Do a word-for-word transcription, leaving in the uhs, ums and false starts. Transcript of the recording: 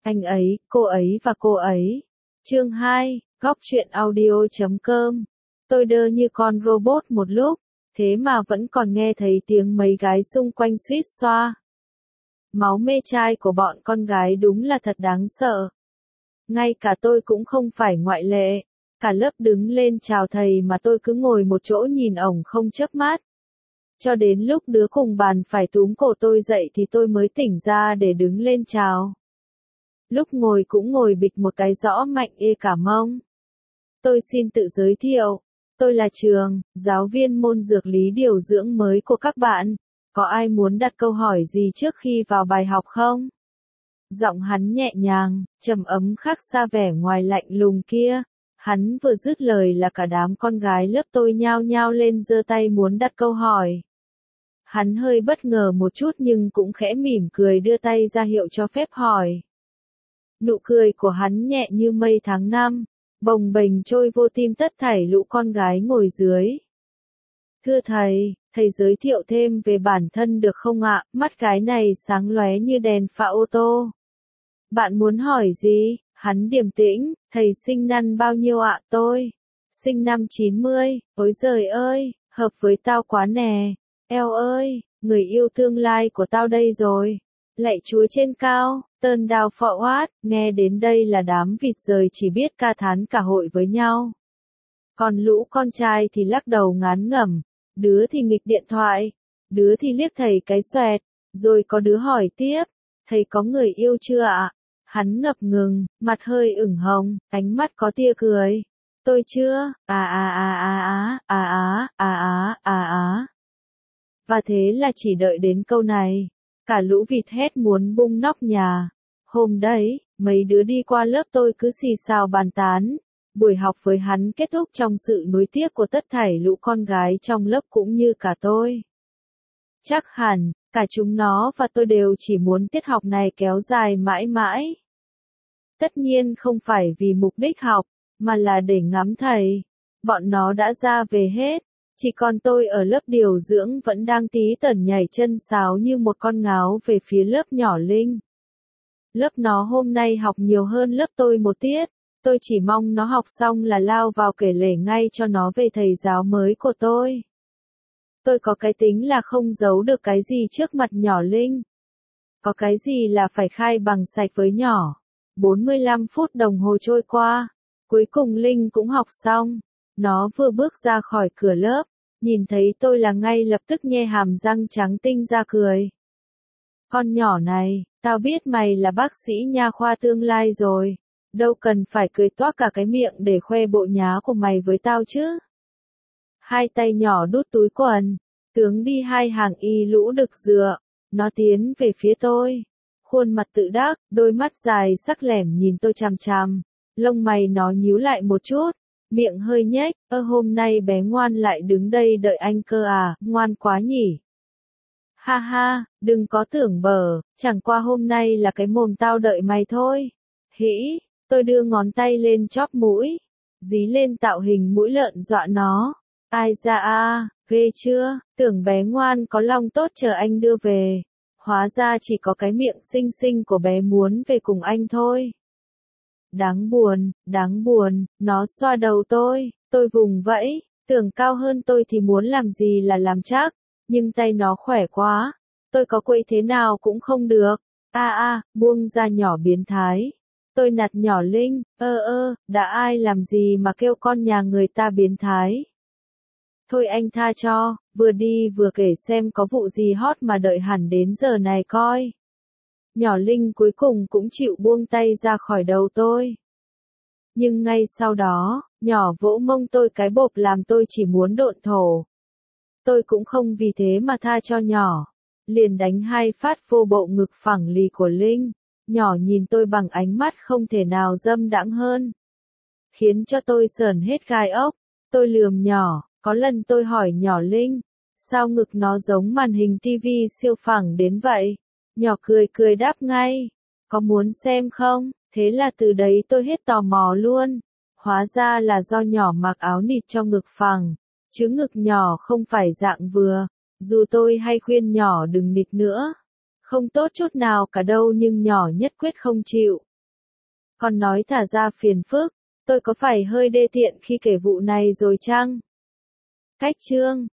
Anh ấy, cô ấy và cô ấy. Chương hai, góc truyện audio.com. Tôi đơ như con robot một lúc, thế mà vẫn còn nghe thấy tiếng mấy gái xung quanh suýt xoa. Máu mê trai của bọn con gái đúng là thật đáng sợ. Ngay cả tôi cũng không phải ngoại lệ. Cả lớp đứng lên chào thầy mà tôi cứ ngồi một chỗ nhìn ổng không chớp mắt. Cho đến lúc đứa cùng bàn phải túm cổ tôi dậy thì tôi mới tỉnh ra để đứng lên chào. Lúc ngồi cũng ngồi bịch một cái rõ mạnh ê cả mông. Tôi xin tự giới thiệu. Tôi là Trường, giáo viên môn dược lý điều dưỡng mới của các bạn. Có ai muốn đặt câu hỏi gì trước khi vào bài học không? Giọng hắn nhẹ nhàng, trầm ấm khác xa vẻ ngoài lạnh lùng kia. Hắn vừa dứt lời là cả đám con gái lớp tôi nhao nhao lên giơ tay muốn đặt câu hỏi. Hắn hơi bất ngờ một chút nhưng cũng khẽ mỉm cười đưa tay ra hiệu cho phép hỏi. Nụ cười của hắn nhẹ như mây tháng năm, bồng bềnh trôi vô tim tất thảy lũ con gái ngồi dưới. Thưa thầy, thầy giới thiệu thêm về bản thân được không ạ? Mắt gái này sáng lóe như đèn pha ô tô. Bạn muốn hỏi gì? Hắn điềm tĩnh, thầy sinh năm bao nhiêu ạ? Tôi sinh năm chín mươi, ôi giời ơi, hợp với tao quá nè. Eo ơi, người yêu tương lai của tao đây rồi. Lạy Chúa trên cao, tơn đào phọ oát, nghe đến đây là đám vịt rời chỉ biết ca thán cả hội với nhau. Còn lũ con trai thì lắc đầu ngán ngẩm, đứa thì nghịch điện thoại, đứa thì liếc thầy cái xoẹt, rồi có đứa hỏi tiếp, thầy có người yêu chưa ạ? Hắn ngập ngừng, mặt hơi ửng hồng, ánh mắt có tia cười. Tôi chưa, à à à à à, à à, à à, à à. Và thế là chỉ đợi đến câu này, cả lũ vịt hét muốn bung nóc nhà. Hôm đấy, mấy đứa đi qua lớp tôi cứ xì xào bàn tán. Buổi học với hắn kết thúc trong sự nuối tiếc của tất thảy lũ con gái trong lớp cũng như cả tôi. Chắc hẳn, cả chúng nó và tôi đều chỉ muốn tiết học này kéo dài mãi mãi. Tất nhiên không phải vì mục đích học, mà là để ngắm thầy. Bọn nó đã ra về hết. Chỉ còn tôi ở lớp điều dưỡng vẫn đang tí tẩn nhảy chân sáo như một con ngáo về phía lớp nhỏ Linh. Lớp nó hôm nay học nhiều hơn lớp tôi một tiết. Tôi chỉ mong nó học xong là lao vào kể lể ngay cho nó về thầy giáo mới của tôi. Tôi có cái tính là không giấu được cái gì trước mặt nhỏ Linh. Có cái gì là phải khai bằng sạch với nhỏ. bốn mươi lăm phút đồng hồ trôi qua. Cuối cùng Linh cũng học xong. Nó vừa bước ra khỏi cửa lớp. Nhìn thấy tôi là ngay lập tức nhe hàm răng trắng tinh ra cười. Con nhỏ này, tao biết mày là bác sĩ nha khoa tương lai rồi. Đâu cần phải cười toác cả cái miệng để khoe bộ nhá của mày với tao chứ. Hai tay nhỏ đút túi quần, tướng đi hai hàng y lũ đực dựa. Nó tiến về phía tôi. Khuôn mặt tự đắc, đôi mắt dài sắc lẻm nhìn tôi chằm chằm. Lông mày nó nhíu lại một chút. Miệng hơi nhếch, ơ hôm nay bé ngoan lại đứng đây đợi anh cơ à, ngoan quá nhỉ. Ha ha, đừng có tưởng bở, chẳng qua hôm nay là cái mồm tao đợi mày thôi. Hĩ, tôi đưa ngón tay lên chóp mũi, dí lên tạo hình mũi lợn dọa nó. Ai da a, ghê chưa, tưởng bé ngoan có lòng tốt chờ anh đưa về. Hóa ra chỉ có cái miệng xinh xinh của bé muốn về cùng anh thôi. Đáng buồn, đáng buồn, nó xoa đầu tôi, tôi vùng vẫy, tưởng cao hơn tôi thì muốn làm gì là làm chắc, nhưng tay nó khỏe quá, tôi có quậy thế nào cũng không được, a a, buông ra nhỏ biến thái, tôi nạt nhỏ Linh, ơ ơ, đã ai làm gì mà kêu con nhà người ta biến thái. Thôi anh tha cho, vừa đi vừa kể xem có vụ gì hot mà đợi hẳn đến giờ này coi. Nhỏ Linh cuối cùng cũng chịu buông tay ra khỏi đầu tôi. Nhưng ngay sau đó, nhỏ vỗ mông tôi cái bộp làm tôi chỉ muốn độn thổ. Tôi cũng không vì thế mà tha cho nhỏ. Liền đánh hai phát vô bộ ngực phẳng lì của Linh. Nhỏ nhìn tôi bằng ánh mắt không thể nào dâm đãng hơn. Khiến cho tôi sởn hết gai ốc. Tôi lườm nhỏ, có lần tôi hỏi nhỏ Linh. Sao ngực nó giống màn hình tivi siêu phẳng đến vậy? Nhỏ cười cười đáp ngay, có muốn xem không? Thế là từ đấy tôi hết tò mò luôn. Hóa ra là do nhỏ mặc áo nịt cho ngực phẳng, chứ ngực nhỏ không phải dạng vừa. Dù tôi hay khuyên nhỏ đừng nịt nữa, không tốt chút nào cả đâu nhưng nhỏ nhất quyết không chịu. Còn nói thả ra phiền phức, tôi có phải hơi đê tiện khi kể vụ này rồi chăng? Cách chương